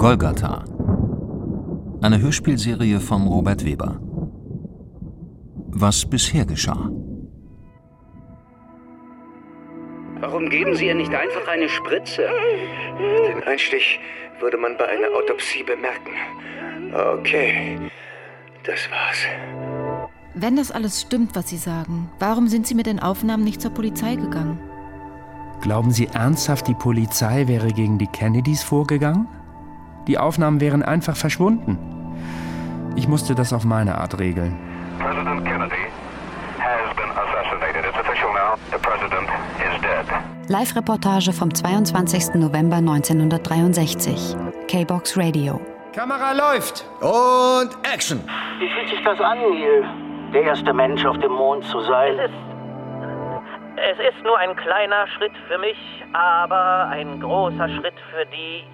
Golgatha. Eine Hörspielserie von Robert Weber. Was bisher geschah. Warum geben Sie ihr nicht einfach eine Spritze? Den Einstich würde man bei einer Autopsie bemerken. Okay, das war's. Wenn das alles stimmt, was Sie sagen, warum sind Sie mit den Aufnahmen nicht zur Polizei gegangen? Glauben Sie ernsthaft, die Polizei wäre gegen die Kennedys vorgegangen? Die Aufnahmen wären einfach verschwunden. Ich musste das auf meine Art regeln. President Kennedy has been assassinated. It's official now. The president is dead. Live-Reportage vom 22. November 1963. K-Box Radio. Kamera läuft! Und Action! Wie fühlt sich das an, Neil? Der erste Mensch auf dem Mond zu sein? Es ist nur ein kleiner Schritt für mich, aber ein großer Schritt für die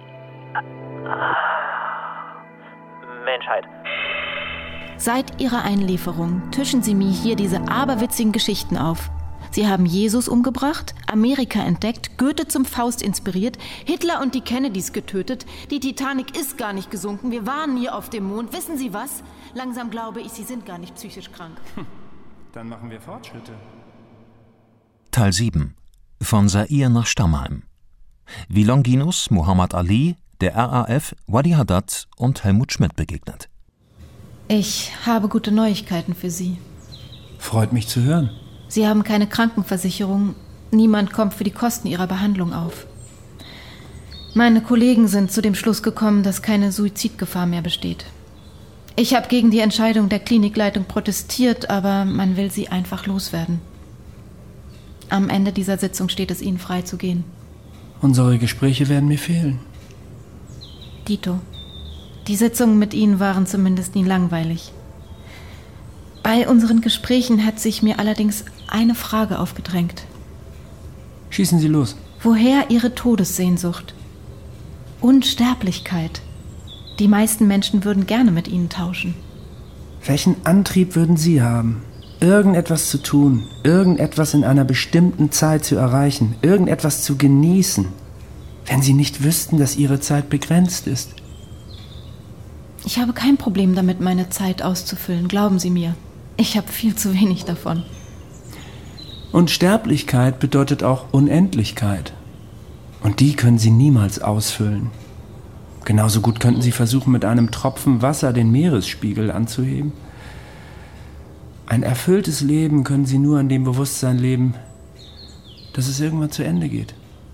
Menschheit. Seit Ihrer Einlieferung tischen Sie mir hier diese aberwitzigen Geschichten auf. Sie haben Jesus umgebracht, Amerika entdeckt, Goethe zum Faust inspiriert, Hitler und die Kennedys getötet. Die Titanic ist gar nicht gesunken, wir waren nie auf dem Mond. Wissen Sie was? Langsam glaube ich, Sie sind gar nicht psychisch krank. Dann machen wir Fortschritte. Teil 7. Von Zaire nach Stammheim. Wie Longinus, Muhammad Ali, der RAF, Wadi Haddad und Helmut Schmidt begegnet. Ich habe gute Neuigkeiten für Sie. Freut mich zu hören. Sie haben keine Krankenversicherung. Niemand kommt für die Kosten Ihrer Behandlung auf. Meine Kollegen sind zu dem Schluss gekommen, dass keine Suizidgefahr mehr besteht. Ich habe gegen die Entscheidung der Klinikleitung protestiert, aber man will Sie einfach loswerden. Am Ende dieser Sitzung steht es Ihnen frei zu gehen. Unsere Gespräche werden mir fehlen. Dito, die Sitzungen mit Ihnen waren zumindest nie langweilig. Bei unseren Gesprächen hat sich mir allerdings eine Frage aufgedrängt. Schießen Sie los. Woher Ihre Todessehnsucht? Unsterblichkeit. Die meisten Menschen würden gerne mit Ihnen tauschen. Welchen Antrieb würden Sie haben? Irgendetwas zu tun, irgendetwas in einer bestimmten Zeit zu erreichen, irgendetwas zu genießen, wenn Sie nicht wüssten, dass Ihre Zeit begrenzt ist? Ich habe kein Problem damit, meine Zeit auszufüllen, glauben Sie mir. Ich habe viel zu wenig davon. Unsterblichkeit bedeutet auch Unendlichkeit. Und die können Sie niemals ausfüllen. Genauso gut könnten Sie versuchen, mit einem Tropfen Wasser den Meeresspiegel anzuheben. Ein erfülltes Leben können Sie nur an dem Bewusstsein leben, dass es irgendwann zu Ende geht.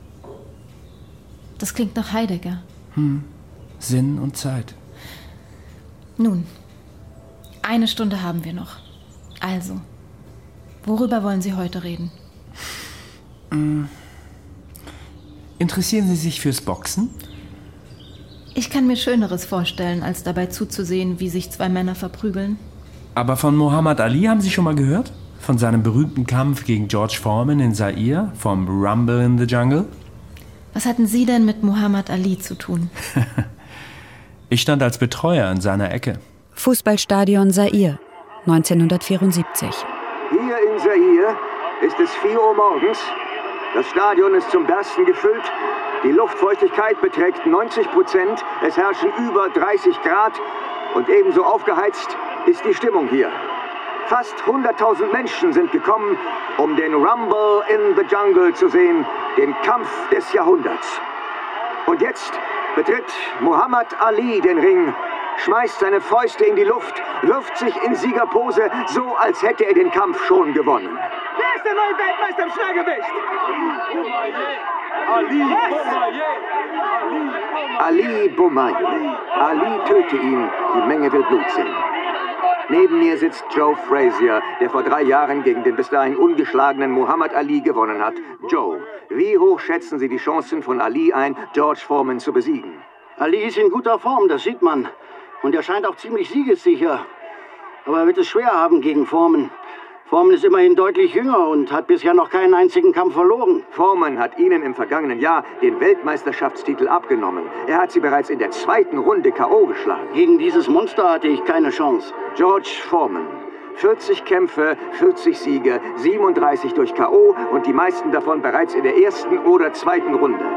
Das klingt nach Heidegger. Sinn und Zeit. Nun, 1 Stunde haben wir noch. Also, worüber wollen Sie heute reden? Interessieren Sie sich fürs Boxen? Ich kann mir Schöneres vorstellen, als dabei zuzusehen, wie sich 2 Männer verprügeln. Aber von Muhammad Ali haben Sie schon mal gehört? Von seinem berühmten Kampf gegen George Foreman in Zaire, vom Rumble in the Jungle? Was hatten Sie denn mit Muhammad Ali zu tun? Ich stand als Betreuer in seiner Ecke. Fußballstadion Zaire, 1974. Hier in Zaire ist es 4 Uhr morgens. Das Stadion ist zum Bersten gefüllt. Die Luftfeuchtigkeit beträgt 90%. Es herrschen über 30 Grad. Und ebenso aufgeheizt ist die Stimmung hier. Fast 100.000 Menschen sind gekommen, um den Rumble in the Jungle zu sehen, den Kampf des Jahrhunderts. Und jetzt betritt Muhammad Ali den Ring, schmeißt seine Fäuste in die Luft, wirft sich in Siegerpose, so als hätte er den Kampf schon gewonnen. Wer ist der neue Weltmeister im Schwergewicht? Ali Boumaier. Ali töte ihn, die Menge will Blut sehen. Neben mir sitzt Joe Frazier, der vor 3 Jahren gegen den bis dahin ungeschlagenen Muhammad Ali gewonnen hat. Joe, wie hoch schätzen Sie die Chancen von Ali ein, George Foreman zu besiegen? Ali ist in guter Form, das sieht man. Und er scheint auch ziemlich siegessicher. Aber er wird es schwer haben gegen Foreman. Foreman ist immerhin deutlich jünger und hat bisher noch keinen einzigen Kampf verloren. Foreman hat Ihnen im vergangenen Jahr den Weltmeisterschaftstitel abgenommen. Er hat Sie bereits in der 2. Runde K.O. geschlagen. Gegen dieses Monster hatte ich keine Chance. George Foreman. 40 Kämpfe, 40 Siege, 37 durch K.O. und die meisten davon bereits in der 1. oder 2. Runde.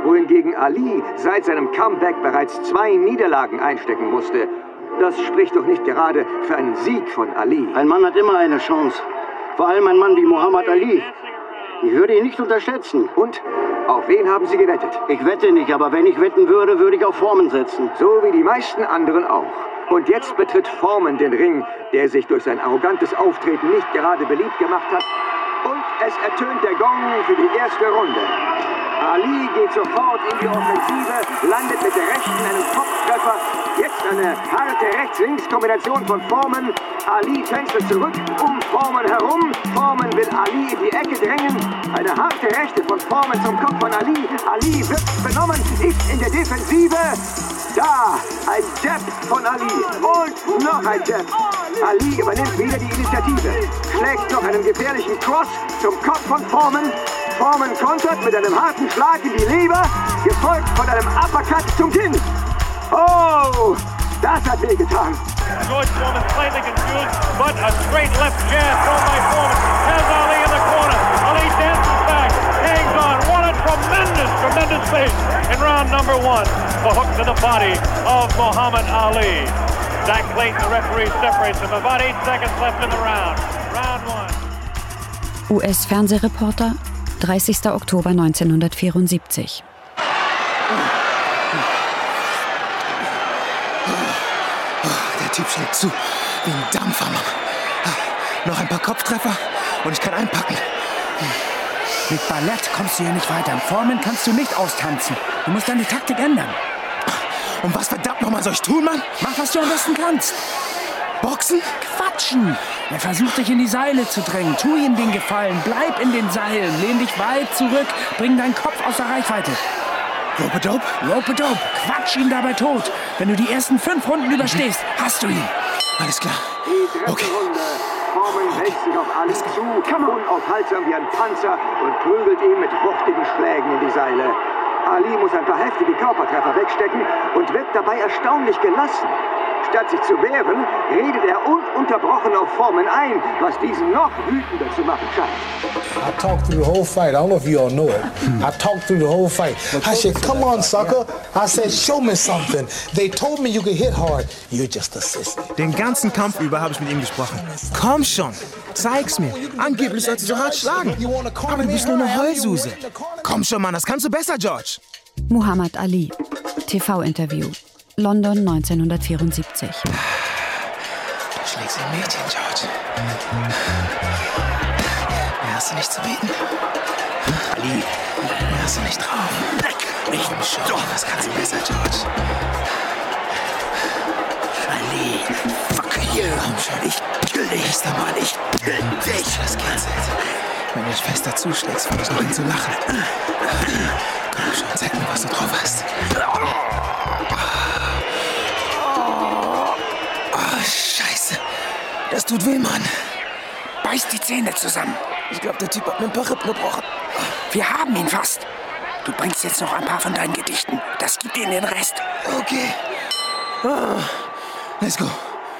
wohingegen Ali seit seinem Comeback bereits 2 Niederlagen einstecken musste. Das spricht doch nicht gerade für einen Sieg von Ali. Ein Mann hat immer eine Chance. Vor allem ein Mann wie Muhammad Ali. Ich würde ihn nicht unterschätzen. Und? Auf wen haben Sie gewettet? Ich wette nicht, aber wenn ich wetten würde, würde ich auf Foreman setzen. So wie die meisten anderen auch. Und jetzt betritt Foreman den Ring, der sich durch sein arrogantes Auftreten nicht gerade beliebt gemacht hat. Und es ertönt der Gong für die erste Runde. Ali geht sofort in die Offensive, landet mit der rechten einen Kopftreffer. Jetzt eine harte Rechts-Links-Kombination von Foreman. Ali tänzelt zurück um Foreman herum. Foreman will Ali in die Ecke drängen. Eine harte Rechte von Foreman zum Kopf von Ali. Ali wird benommen, ist in der Defensive. Da, ein Jab von Ali und noch ein Jab. Ali übernimmt wieder die Initiative, schlägt noch einen gefährlichen Cross zum Kopf von Foreman. Foreman kontert mit einem harten Schlag in die Leber, gefolgt von einem Uppercut zum Kinn. Oh, das hat wehgetan. George Foreman slightly confused, but a straight left jab thrown by Foreman has Ali in the corner. Ali dances back, hangs on. What a tremendous face in round number 1. The hook to the body of Muhammad Ali. Zach Clayton, the referee, separates him. About 8 seconds left in the round. Round 1. US-Fernsehreporter, 30. Oktober 1974. Der Typ schlägt zu, wie ein Dampfer, Mann. Noch ein paar Kopftreffer und ich kann einpacken. Mit Ballett kommst du hier nicht weiter. Foreman kannst du nicht austanzen. Du musst deine Taktik ändern. Und was verdammt nochmal soll ich tun, Mann? Mach, was du am besten kannst. Boxen? Quatschen! Er versucht dich in die Seile zu drängen. Tu ihm den Gefallen. Bleib in den Seilen. Lehn dich weit zurück. Bring deinen Kopf aus der Reichweite. Rope-a-dope? Rope-a-dope. Quatsch ihn dabei tot. Wenn du die ersten 5 Runden überstehst, hast du ihn. Alles klar. Die dritte Runde. Foreman wälzt sich auf Ali zu, unaufhaltsam wie ein Panzer und prügelt ihn mit wuchtigen Schlägen in die Seile. Ali muss ein paar heftige Körpertreffer wegstecken und wirkt dabei erstaunlich gelassen. Statt sich zu wehren, redet er ununterbrochen auf Foreman ein, was diesen noch wütender zu machen scheint. I talked through the whole fight. I don't know if you all know it. I talked through the whole fight. I said, come on, sucker. I said, show me something. They told me you could hit hard. You're just a sissy. Den ganzen Kampf über habe ich mit ihm gesprochen. Komm schon, zeig's mir. Angeblich sollst du so hart schlagen. Aber du bist nur eine Heulsuse. Komm schon, Mann, das kannst du besser, George. Muhammad Ali. TV-Interview. London 1974. Du schlägst ein Mädchen, George. Mehr hast du nicht zu bieten. Ali, mehr hast du nicht drauf. Ich komm schon, das kannst du besser, George. Ali, fuck you. Komm schon, ich kill dich. Bester Mann, ich kill dich. Das kitzelt. Wenn du dich fest dazu schlägst, fang ich noch an zu lachen. Komm schon, zeig mir, was du drauf hast. Oh, Scheiße. Das tut weh, Mann. Beiß die Zähne zusammen. Ich glaube, der Typ hat mir ein paar Rippen gebrochen. Wir haben ihn fast. Du bringst jetzt noch ein paar von deinen Gedichten. Das gibt ihnen den Rest. Okay. Let's go.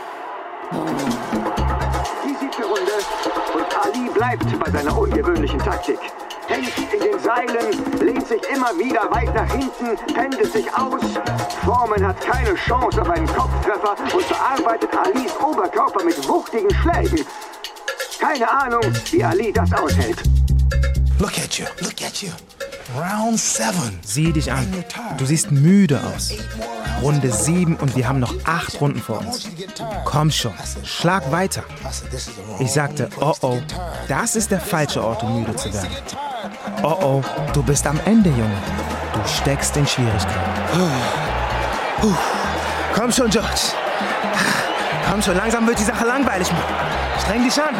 Die 7. Runde und Ali bleibt bei seiner ungewöhnlichen Taktik. Hängt in den Seilen, lehnt sich immer wieder weit nach hinten, pendelt sich aus. Foreman hat keine Chance auf einen Kopftreffer und bearbeitet Alis Oberkörper mit wuchtigen Schlägen. Keine Ahnung, wie Ali das aushält. Look at you. Look at you. Round 7. Sieh dich an. Du siehst müde aus. Runde 7 und wir haben noch 8 Runden vor uns. Komm schon, schlag weiter. Ich sagte, oh, das ist der falsche Ort, um müde zu werden. Oh, du bist am Ende, Junge. Du steckst in Schwierigkeiten. Komm schon, George. Komm schon, langsam wird die Sache langweilig, Mann. Streng dich an.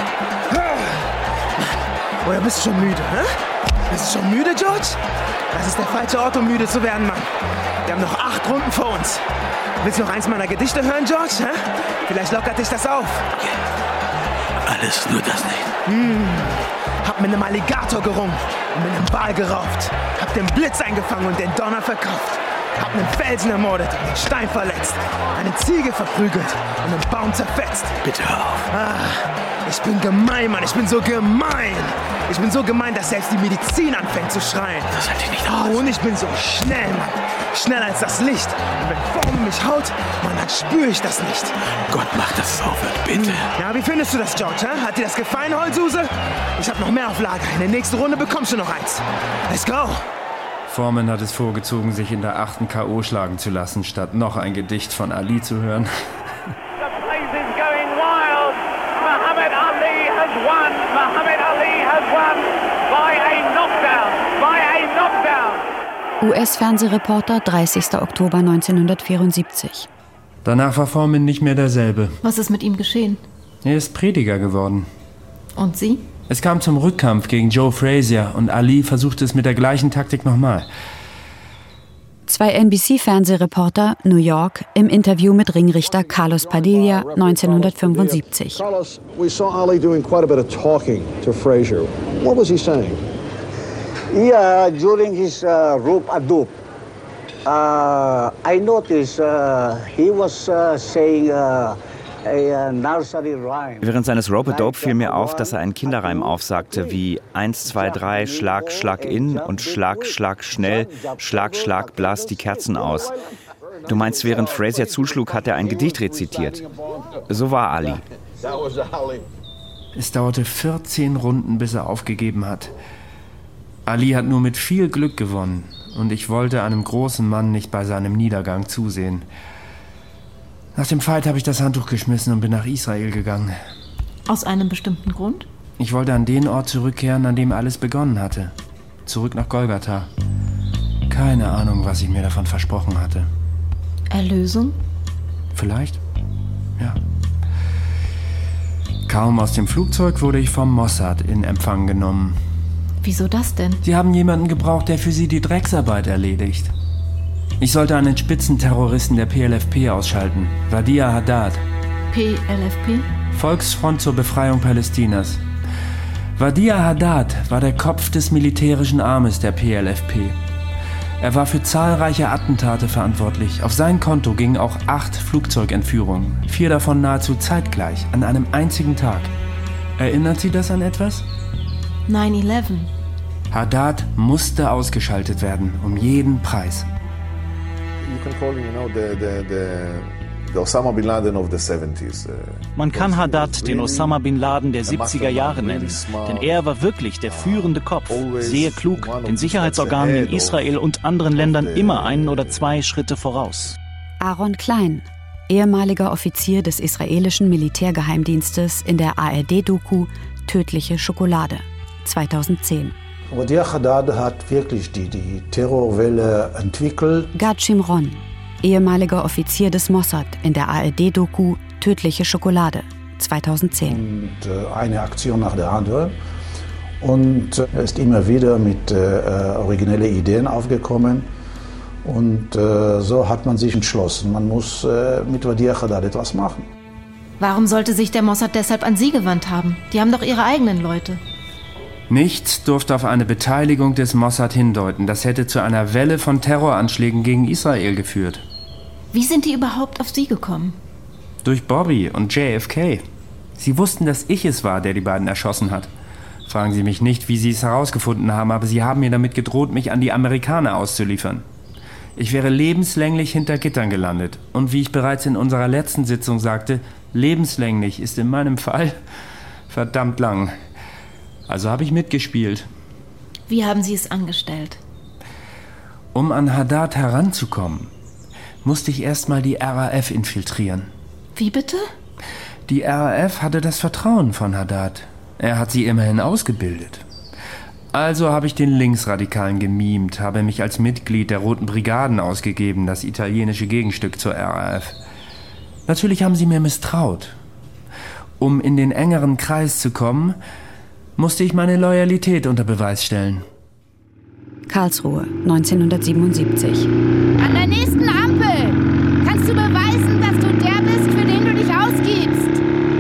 Oder bist du schon müde, hä? Bist du schon müde, George? Das ist der falsche Ort, um müde zu werden, Mann. Wir haben noch 8 Runden vor uns. Willst du noch eins meiner Gedichte hören, George? Hä? Vielleicht lockert dich das auf. Okay. Alles nur das nicht. Hab mit einem Alligator gerungen und mit einem Wal gerauft. Hab den Blitz eingefangen und den Donner verkauft. Hab einen Felsen ermordet und den Stein verletzt. Eine Ziege verprügelt und einen Baum zerfetzt. Bitte hör auf. Ich bin gemein, Mann. Ich bin so gemein. Ich bin so gemein, dass selbst die Medizin anfängt zu schreien. Das hält dich nicht aus. Und ich bin so schnell, Mann. Schneller als das Licht. Und wenn Formen mich haut, Mann, dann spüre ich das nicht. Gott, mach, dass es aufhört, bitte. Ja, wie findest du das, George? Hä? Hat dir das gefallen, Heulsuse? Ich hab noch mehr auf Lager. In der nächsten Runde bekommst du noch eins. Let's go. Foreman hat es vorgezogen, sich in der 8. K.O. schlagen zu lassen, statt noch ein Gedicht von Ali zu hören. US-Fernsehreporter, 30. Oktober 1974. Danach war Foreman nicht mehr derselbe. Was ist mit ihm geschehen? Er ist Prediger geworden. Und Sie? Es kam zum Rückkampf gegen Joe Frazier und Ali versuchte es mit der gleichen Taktik nochmal. 2 NBC-Fernsehreporter, New York, im Interview mit Ringrichter Carlos Padilla 1975. Carlos, we saw Ali doing quite a bit of talking to Frazier. What was he saying? Yeah, during his rope a-doop, I noticed he was saying a nursery rhyme. Während seines Rope-a-dope fiel mir auf, dass er einen Kinderreim aufsagte, wie 1, 2, 3, Schlag, Schlag in und Schlag, Schlag schnell, Schlag, Schlag, blas die Kerzen aus. Du meinst, während Frazier zuschlug, hat er ein Gedicht rezitiert. So war Ali. Es dauerte 14 Runden, bis er aufgegeben hat. Ali hat nur mit viel Glück gewonnen und ich wollte einem großen Mann nicht bei seinem Niedergang zusehen. Nach dem Fight habe ich das Handtuch geschmissen und bin nach Israel gegangen. Aus einem bestimmten Grund? Ich wollte an den Ort zurückkehren, an dem alles begonnen hatte. Zurück nach Golgatha. Keine Ahnung, was ich mir davon versprochen hatte. Erlösung? Vielleicht, ja. Kaum aus dem Flugzeug wurde ich vom Mossad in Empfang genommen. Wieso das denn? Sie haben jemanden gebraucht, der für sie die Drecksarbeit erledigt. Ich sollte einen Spitzenterroristen der PLFP ausschalten, Wadia Haddad. PLFP? Volksfront zur Befreiung Palästinas. Wadia Haddad war der Kopf des militärischen Armes der PLFP. Er war für zahlreiche Attentate verantwortlich. Auf sein Konto gingen auch 8 Flugzeugentführungen, 4 davon nahezu zeitgleich, an einem einzigen Tag. Erinnert Sie das an etwas? 9/11. Haddad musste ausgeschaltet werden, um jeden Preis. Man kann Haddad den Osama Bin Laden der 70er Jahre nennen, denn er war wirklich der führende Kopf, sehr klug, den Sicherheitsorganen in Israel und anderen Ländern immer 1 oder 2 Schritte voraus. Aaron Klein, ehemaliger Offizier des israelischen Militärgeheimdienstes in der ARD-Doku Tödliche Schokolade, 2010. Wadia Haddad hat wirklich die Terrorwelle entwickelt. Gad Shimron, ehemaliger Offizier des Mossad in der ARD-Doku Tödliche Schokolade, 2010. Und eine Aktion nach der anderen. Und er ist immer wieder mit originellen Ideen aufgekommen. Und so hat man sich entschlossen, man muss mit Wadia Haddad etwas machen. Warum sollte sich der Mossad deshalb an Sie gewandt haben? Die haben doch ihre eigenen Leute. Nichts durfte auf eine Beteiligung des Mossad hindeuten. Das hätte zu einer Welle von Terroranschlägen gegen Israel geführt. Wie sind die überhaupt auf Sie gekommen? Durch Bobby und JFK. Sie wussten, dass ich es war, der die beiden erschossen hat. Fragen Sie mich nicht, wie Sie es herausgefunden haben, aber Sie haben mir damit gedroht, mich an die Amerikaner auszuliefern. Ich wäre lebenslänglich hinter Gittern gelandet. Und wie ich bereits in unserer letzten Sitzung sagte, lebenslänglich ist in meinem Fall verdammt lang. Also habe ich mitgespielt. Wie haben Sie es angestellt? Um an Haddad heranzukommen, musste ich erstmal die RAF infiltrieren. Wie bitte? Die RAF hatte das Vertrauen von Haddad. Er hat sie immerhin ausgebildet. Also habe ich den Linksradikalen gemimt, habe mich als Mitglied der Roten Brigaden ausgegeben, das italienische Gegenstück zur RAF. Natürlich haben sie mir misstraut. Um in den engeren Kreis zu kommen, musste ich meine Loyalität unter Beweis stellen. Karlsruhe, 1977. An der nächsten Ampel kannst du beweisen, dass du der bist, für den du dich ausgibst.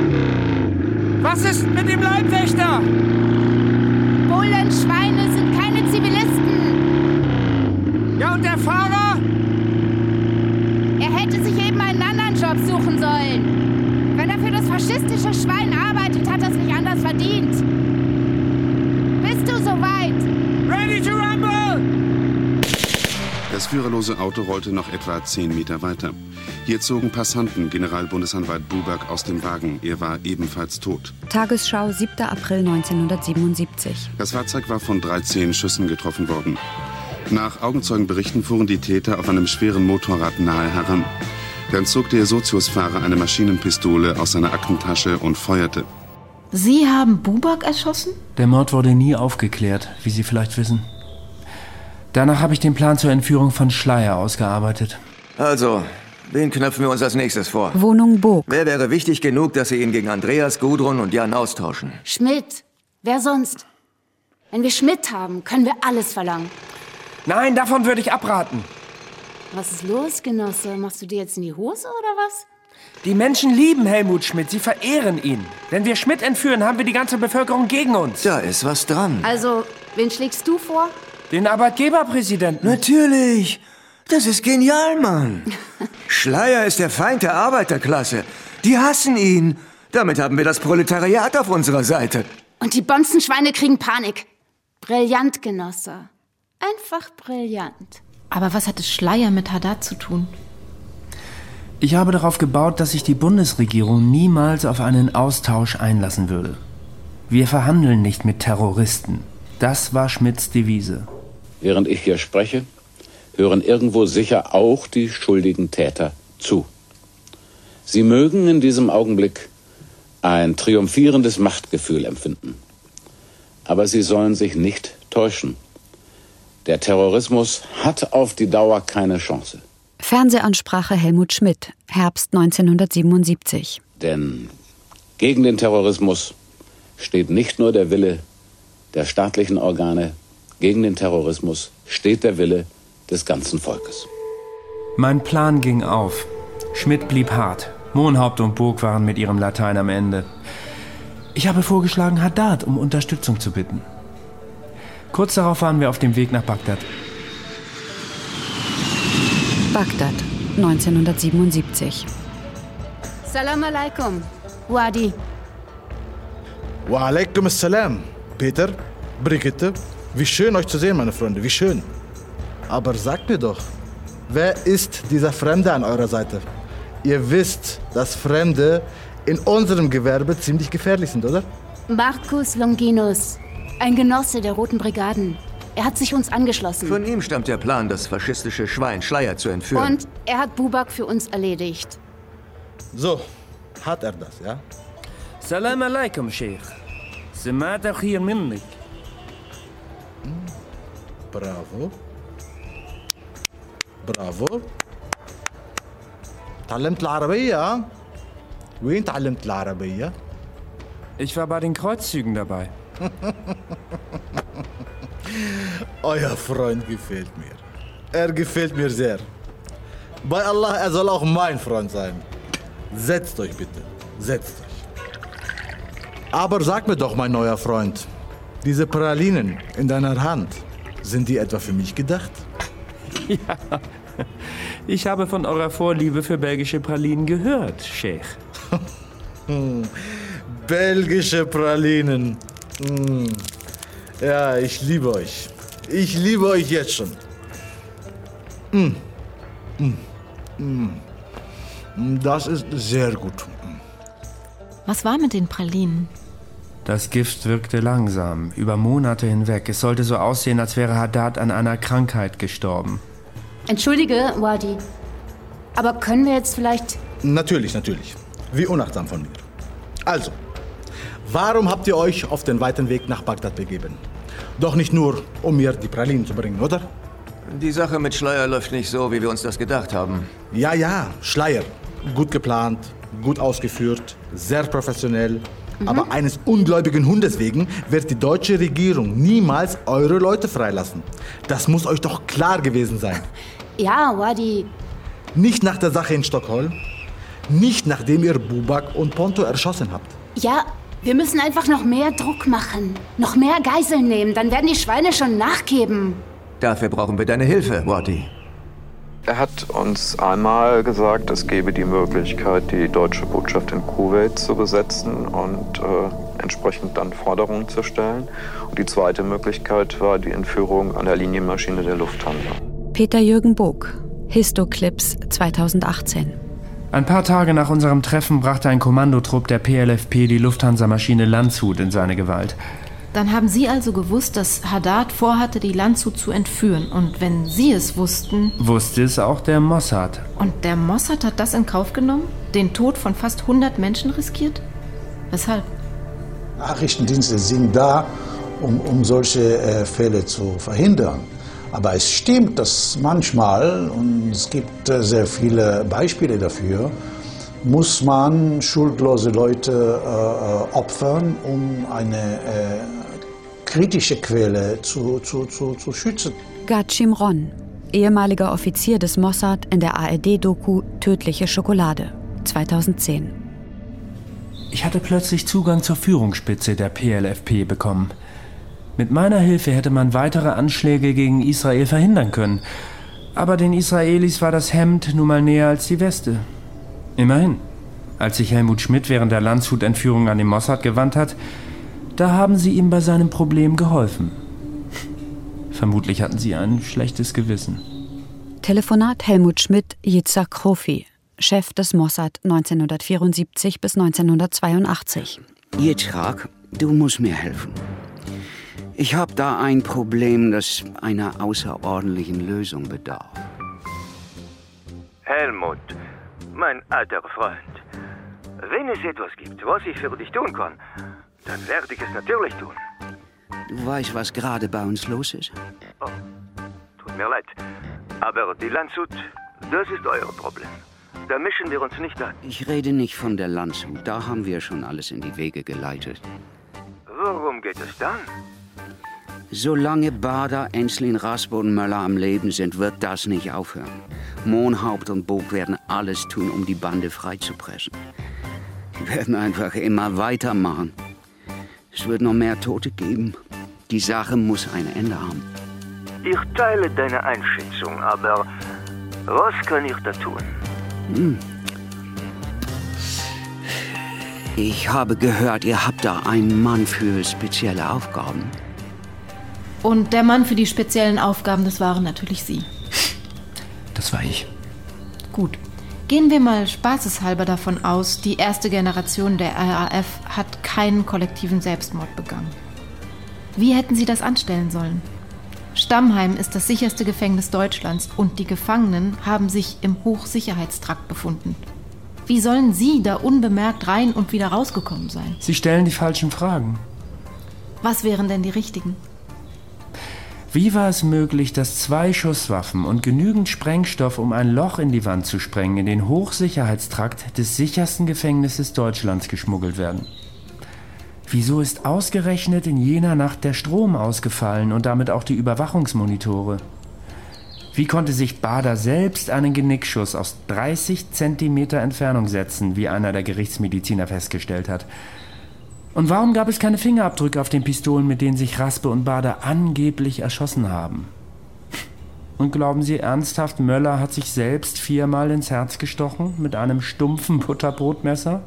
Was ist mit dem Leibwächter? Bullen, Schweine sind keine Zivilisten. Ja, und der Fahrer? Das führerlose Auto rollte noch etwa 10 Meter weiter. Hier zogen Passanten Generalbundesanwalt Buback aus dem Wagen. Er war ebenfalls tot. Tagesschau, 7. April 1977. Das Fahrzeug war von 13 Schüssen getroffen worden. Nach Augenzeugenberichten fuhren die Täter auf einem schweren Motorrad nahe heran. Dann zog der Soziusfahrer eine Maschinenpistole aus seiner Aktentasche und feuerte. Sie haben Buback erschossen? Der Mord wurde nie aufgeklärt, wie Sie vielleicht wissen. Danach habe ich den Plan zur Entführung von Schleyer ausgearbeitet. Also, wen knöpfen wir uns als nächstes vor? Wohnung Burg. Wer wäre wichtig genug, dass Sie ihn gegen Andreas, Gudrun und Jan austauschen? Schmidt. Wer sonst? Wenn wir Schmidt haben, können wir alles verlangen. Nein, davon würde ich abraten. Was ist los, Genosse? Machst du dir jetzt in die Hose oder was? Die Menschen lieben Helmut Schmidt, sie verehren ihn. Wenn wir Schmidt entführen, haben wir die ganze Bevölkerung gegen uns. Da ist was dran. Also, wen schlägst du vor? Den Arbeitgeberpräsidenten. Natürlich. Das ist genial, Mann. Schleyer ist der Feind der Arbeiterklasse. Die hassen ihn. Damit haben wir das Proletariat auf unserer Seite. Und die Bonzenschweine kriegen Panik. Brillant, Genosse. Einfach brillant. Aber was hatte Schleyer mit Haddad zu tun? Ich habe darauf gebaut, dass sich die Bundesregierung niemals auf einen Austausch einlassen würde. Wir verhandeln nicht mit Terroristen. Das war Schmidts Devise. Während ich hier spreche, hören irgendwo sicher auch die schuldigen Täter zu. Sie mögen in diesem Augenblick ein triumphierendes Machtgefühl empfinden. Aber sie sollen sich nicht täuschen. Der Terrorismus hat auf die Dauer keine Chance. Fernsehansprache Helmut Schmidt, Herbst 1977. Denn gegen den Terrorismus steht nicht nur der Wille der staatlichen Organe, gegen den Terrorismus steht der Wille des ganzen Volkes. Mein Plan ging auf. Schmidt blieb hart. Mohnhaupt und Burg waren mit ihrem Latein am Ende. Ich habe vorgeschlagen, Haddad um Unterstützung zu bitten. Kurz darauf waren wir auf dem Weg nach Bagdad. Bagdad, 1977. Salam alaikum, Wadi. Wa alaikum assalam. Peter, Brigitte, wie schön euch zu sehen, meine Freunde, wie schön. Aber sagt mir doch, wer ist dieser Fremde an eurer Seite? Ihr wisst, dass Fremde in unserem Gewerbe ziemlich gefährlich sind, oder? Marcus Longinus, ein Genosse der Roten Brigaden. Er hat sich uns angeschlossen. Von ihm stammt der Plan, das faschistische Schwein Schleyer zu entführen. Und er hat Buback für uns erledigt. So, hat er das, ja? Salam alaikum, Sheikh. سمعت خير منك. برافو. برافو. تعلمت العربية، ها؟ وين تعلمت العربية؟ Ich war bei den Kreuzzügen dabei. Euer Freund gefällt mir. Er gefällt mir sehr. Bei Allah, er soll auch mein Freund sein. Setzt euch bitte. Setzt euch. Aber sag mir doch, mein neuer Freund, diese Pralinen in deiner Hand, sind die etwa für mich gedacht? Ja, ich habe von eurer Vorliebe für belgische Pralinen gehört, Sheikh. Belgische Pralinen. Ja, ich liebe euch. Ich liebe euch jetzt schon. Das ist sehr gut. Was war mit den Pralinen? Das Gift wirkte langsam, über Monate hinweg. Es sollte so aussehen, als wäre Haddad an einer Krankheit gestorben. Entschuldige, Wadi, aber können wir jetzt vielleicht... Natürlich, natürlich. Wie unachtsam von mir. Also, warum habt ihr euch auf den weiten Weg nach Bagdad begeben? Doch nicht nur, um mir die Pralinen zu bringen, oder? Die Sache mit Schleyer läuft nicht so, wie wir uns das gedacht haben. Ja, Schleyer. Gut geplant, gut ausgeführt, sehr professionell. Aber eines ungläubigen Hundes wegen wird die deutsche Regierung niemals eure Leute freilassen. Das muss euch doch klar gewesen sein. Ja, Wadi. Nicht nach der Sache in Stockholm. Nicht nachdem ihr Buback und Ponto erschossen habt. Ja, wir müssen einfach noch mehr Druck machen. Noch mehr Geiseln nehmen, dann werden die Schweine schon nachgeben. Dafür brauchen wir deine Hilfe, Wadi. Er hat uns einmal gesagt, es gäbe die Möglichkeit, die deutsche Botschaft in Kuwait zu besetzen und entsprechend dann Forderungen zu stellen. Und die zweite Möglichkeit war die Entführung an der Linienmaschine der Lufthansa. Peter-Jürgen Bog, Histoclips 2018. Ein paar Tage nach unserem Treffen brachte ein Kommandotrupp der PLFP die Lufthansa-Maschine Landshut in seine Gewalt. Dann haben Sie also gewusst, dass Haddad vorhatte, die Landshut zu entführen. Und wenn Sie es wussten... Wusste es auch der Mossad. Und der Mossad hat das in Kauf genommen? Den Tod von fast 100 Menschen riskiert? Weshalb? Nachrichtendienste sind da, um solche Fälle zu verhindern. Aber es stimmt, dass manchmal, und es gibt sehr viele Beispiele dafür, muss man schuldlose Leute opfern, um eine kritische Quelle zu schützen. Gad Shimron, ehemaliger Offizier des Mossad in der ARD-Doku Tödliche Schokolade, 2010. Ich hatte plötzlich Zugang zur Führungsspitze der PLFP bekommen. Mit meiner Hilfe hätte man weitere Anschläge gegen Israel verhindern können. Aber den Israelis war das Hemd nun mal näher als die Weste. Immerhin, als sich Helmut Schmidt während der Landshut-Entführung an den Mossad gewandt hat, da haben sie ihm bei seinem Problem geholfen. Vermutlich hatten sie ein schlechtes Gewissen. Telefonat Helmut Schmidt, Yitzhak Chofi, Chef des Mossad 1974 bis 1982. Yitzhak, du musst mir helfen. Ich habe da ein Problem, das einer außerordentlichen Lösung bedarf. Helmut, mein alter Freund, wenn es etwas gibt, was ich für dich tun kann, dann werde ich es natürlich tun. Du weißt, was gerade bei uns los ist? Oh, tut mir leid, aber die Landshut, das ist euer Problem. Da mischen wir uns nicht an. Ich rede nicht von der Landshut, da haben wir schon alles in die Wege geleitet. Worum geht es dann? Solange Bader, Enslin, Raspe und Möller am Leben sind, wird das nicht aufhören. Mohnhaupt und Bog werden alles tun, um die Bande freizupressen. Die werden einfach immer weitermachen. Es wird noch mehr Tote geben. Die Sache muss ein Ende haben. Ich teile deine Einschätzung, aber was kann ich da tun? Ich habe gehört, ihr habt da einen Mann für spezielle Aufgaben. Und der Mann für die speziellen Aufgaben, das waren natürlich Sie. Das war ich. Gut. Gehen wir mal spaßeshalber davon aus, die erste Generation der RAF hat keinen kollektiven Selbstmord begangen. Wie hätten Sie das anstellen sollen? Stammheim ist das sicherste Gefängnis Deutschlands und die Gefangenen haben sich im Hochsicherheitstrakt befunden. Wie sollen Sie da unbemerkt rein und wieder rausgekommen sein? Sie stellen die falschen Fragen. Was wären denn die richtigen? Wie war es möglich, dass 2 Schusswaffen und genügend Sprengstoff, um ein Loch in die Wand zu sprengen, in den Hochsicherheitstrakt des sichersten Gefängnisses Deutschlands geschmuggelt werden? Wieso ist ausgerechnet in jener Nacht der Strom ausgefallen und damit auch die Überwachungsmonitore? Wie konnte sich Bader selbst einen Genickschuss aus 30 Zentimeter Entfernung setzen, wie einer der Gerichtsmediziner festgestellt hat? Und warum gab es keine Fingerabdrücke auf den Pistolen, mit denen sich Raspe und Bader angeblich erschossen haben? Und glauben Sie ernsthaft, Möller hat sich selbst 4-mal ins Herz gestochen mit einem stumpfen Butterbrotmesser?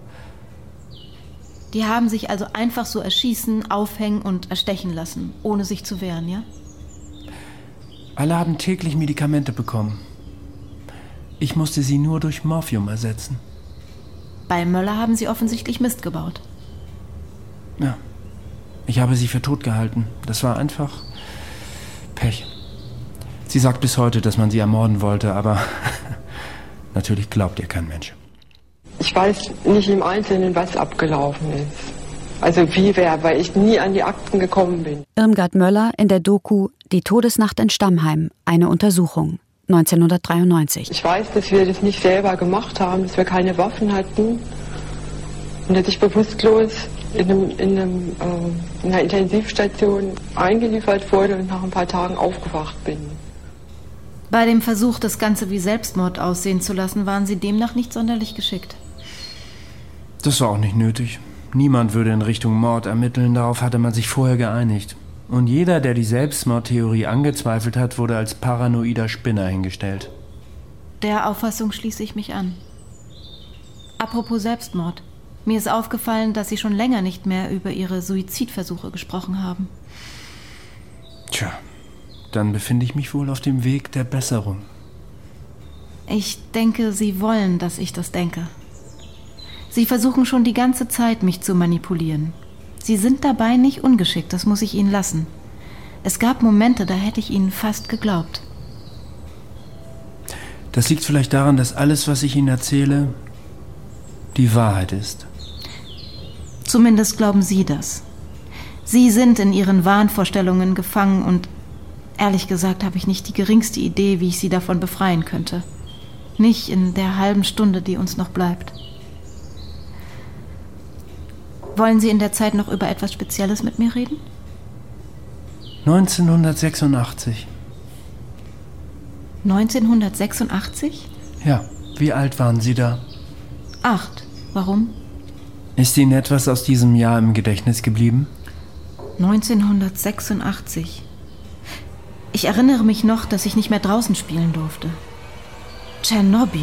Die haben sich also einfach so erschießen, aufhängen und erstechen lassen, ohne sich zu wehren, ja? Alle haben täglich Medikamente bekommen. Ich musste sie nur durch Morphium ersetzen. Bei Möller haben Sie offensichtlich Mist gebaut. Ja, ich habe sie für tot gehalten. Das war einfach Pech. Sie sagt bis heute, dass man sie ermorden wollte, aber natürlich glaubt ihr kein Mensch. Ich weiß nicht im Einzelnen, was abgelaufen ist. Also weil ich nie an die Akten gekommen bin. Irmgard Möller in der Doku Die Todesnacht in Stammheim, eine Untersuchung, 1993. Ich weiß, dass wir das nicht selber gemacht haben, dass wir keine Waffen hatten und dass ich bewusstlos in einer Intensivstation eingeliefert wurde und nach ein paar Tagen aufgewacht bin. Bei dem Versuch, das Ganze wie Selbstmord aussehen zu lassen, waren Sie demnach nicht sonderlich geschickt. Das war auch nicht nötig. Niemand würde in Richtung Mord ermitteln, darauf hatte man sich vorher geeinigt. Und jeder, der die Selbstmordtheorie angezweifelt hat, wurde als paranoider Spinner hingestellt. Der Auffassung schließe ich mich an. Apropos Selbstmord. Mir ist aufgefallen, dass Sie schon länger nicht mehr über Ihre Suizidversuche gesprochen haben. Tja, dann befinde ich mich wohl auf dem Weg der Besserung. Ich denke, Sie wollen, dass ich das denke. Sie versuchen schon die ganze Zeit, mich zu manipulieren. Sie sind dabei nicht ungeschickt, das muss ich Ihnen lassen. Es gab Momente, da hätte ich Ihnen fast geglaubt. Das liegt vielleicht daran, dass alles, was ich Ihnen erzähle, die Wahrheit ist. Zumindest glauben Sie das. Sie sind in Ihren Wahnvorstellungen gefangen und ehrlich gesagt habe ich nicht die geringste Idee, wie ich Sie davon befreien könnte. Nicht in der halben Stunde, die uns noch bleibt. Wollen Sie in der Zeit noch über etwas Spezielles mit mir reden? 1986. 1986? Ja, wie alt waren Sie da? 8. Warum? Ist Ihnen etwas aus diesem Jahr im Gedächtnis geblieben? 1986. Ich erinnere mich noch, dass ich nicht mehr draußen spielen durfte. Tschernobyl.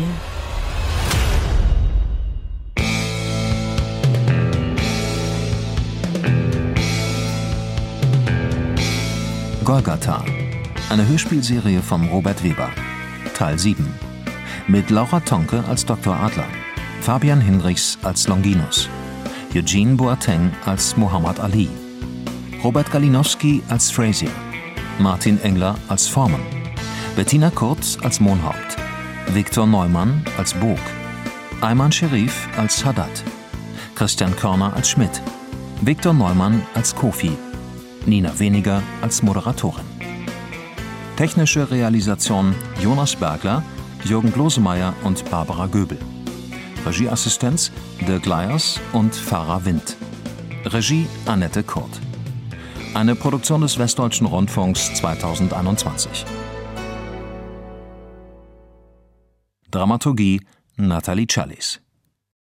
Golgatha, eine Hörspielserie von Robert Weber. Teil 7. Mit Laura Tonke als Dr. Adler, Fabian Hinrichs als Longinus, Eugene Boateng als Muhammad Ali, Robert Galinowski als Frasier, Martin Engler als Foreman, Bettina Kurz als Mohnhaupt, Viktor Neumann als Bog, Ayman Sherif als Haddad, Christian Körner als Schmidt, Viktor Neumann als Kofi, Nina Weniger als Moderatorin. Technische Realisation Jonas Bergler, Jürgen Glosemeyer und Barbara Göbel. Regieassistenz Dirk Leyers und Farah Wind. Regie Annette Kurt. Eine Produktion des Westdeutschen Rundfunks 2021. Dramaturgie Nathalie Challis.